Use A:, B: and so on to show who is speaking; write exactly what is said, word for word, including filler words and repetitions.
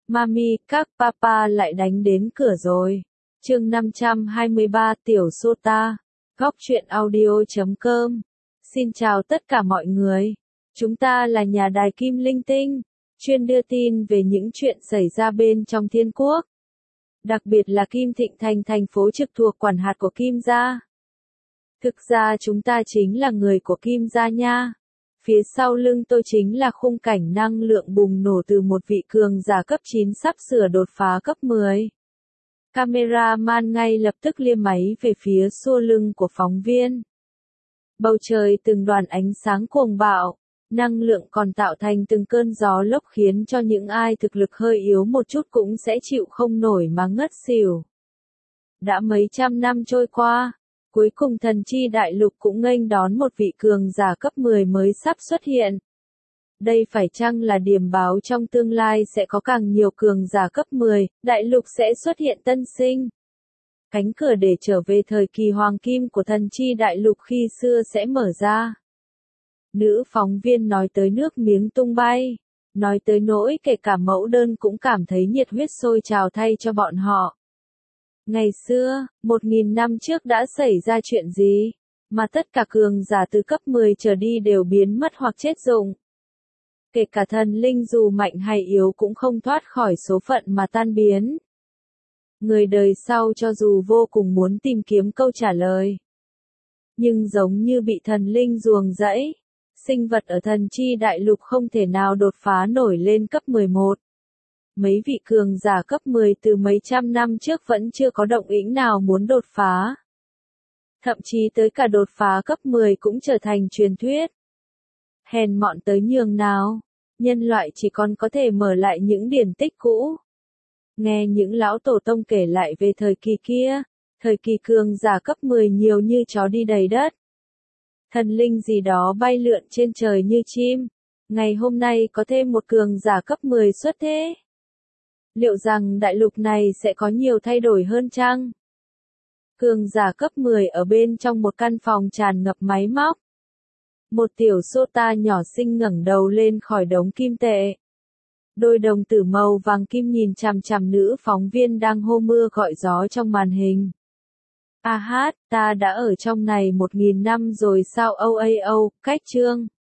A: Mami, các papa lại đánh đến cửa rồi. Chương năm trăm hai mươi ba Tiểu Sota, góc truyện audio chấm com. Xin chào tất cả mọi người. Chúng ta là nhà đài Kim Linh Tinh, chuyên đưa tin về những chuyện xảy ra bên trong thiên quốc. Đặc biệt là Kim Thịnh Thành, thành phố trực thuộc quản hạt của Kim gia. Thực ra chúng ta chính là người của Kim gia nha. Phía sau lưng tôi chính là khung cảnh năng lượng bùng nổ từ một vị cường giả cấp chín sắp sửa đột phá cấp mười. Cameraman ngay lập tức liếc máy về phía xua lưng của phóng viên. Bầu trời từng đoàn ánh sáng cuồng bạo, năng lượng còn tạo thành từng cơn gió lốc khiến cho những ai thực lực hơi yếu một chút cũng sẽ chịu không nổi mà ngất xỉu. Đã mấy trăm năm trôi qua, cuối cùng thần chi đại lục cũng nghênh đón một vị cường giả cấp mười mới sắp xuất hiện. Đây phải chăng là điểm báo trong tương lai sẽ có càng nhiều cường giả cấp mười, đại lục sẽ xuất hiện tân sinh. Cánh cửa để trở về thời kỳ hoàng kim của thần chi đại lục khi xưa sẽ mở ra. Nữ phóng viên nói tới nước miếng tung bay, nói tới nỗi kể cả mẫu đơn cũng cảm thấy nhiệt huyết sôi trào thay cho bọn họ. Ngày xưa, một nghìn năm trước đã xảy ra chuyện gì, mà tất cả cường giả từ cấp mười trở đi đều biến mất hoặc chết dụng. Kể cả thần linh dù mạnh hay yếu cũng không thoát khỏi số phận mà tan biến. Người đời sau cho dù vô cùng muốn tìm kiếm câu trả lời, nhưng giống như bị thần linh ruồng rẫy, sinh vật ở thần chi đại lục không thể nào đột phá nổi lên cấp mười một. Mấy vị cường giả cấp mười từ mấy trăm năm trước vẫn chưa có động tĩnh nào muốn đột phá. Thậm chí tới cả đột phá cấp mười cũng trở thành truyền thuyết. Hèn mọn tới nhường nào, nhân loại chỉ còn có thể mở lại những điển tích cũ. Nghe những lão tổ tông kể lại về thời kỳ kia, thời kỳ cường giả cấp mười nhiều như chó đi đầy đất. Thần linh gì đó bay lượn trên trời như chim. Ngày hôm nay có thêm một cường giả cấp mười xuất thế. Liệu rằng đại lục này sẽ có nhiều thay đổi hơn chăng? Cường giả cấp mười ở bên trong một căn phòng tràn ngập máy móc. Một tiểu Sota nhỏ xinh ngẩng đầu lên khỏi đống kim tệ. Đôi đồng tử màu vàng kim nhìn chằm chằm nữ phóng viên đang hô mưa gọi gió trong màn hình. A hát, ta đã ở trong này một nghìn năm rồi sao? Âu a âu, cách chương.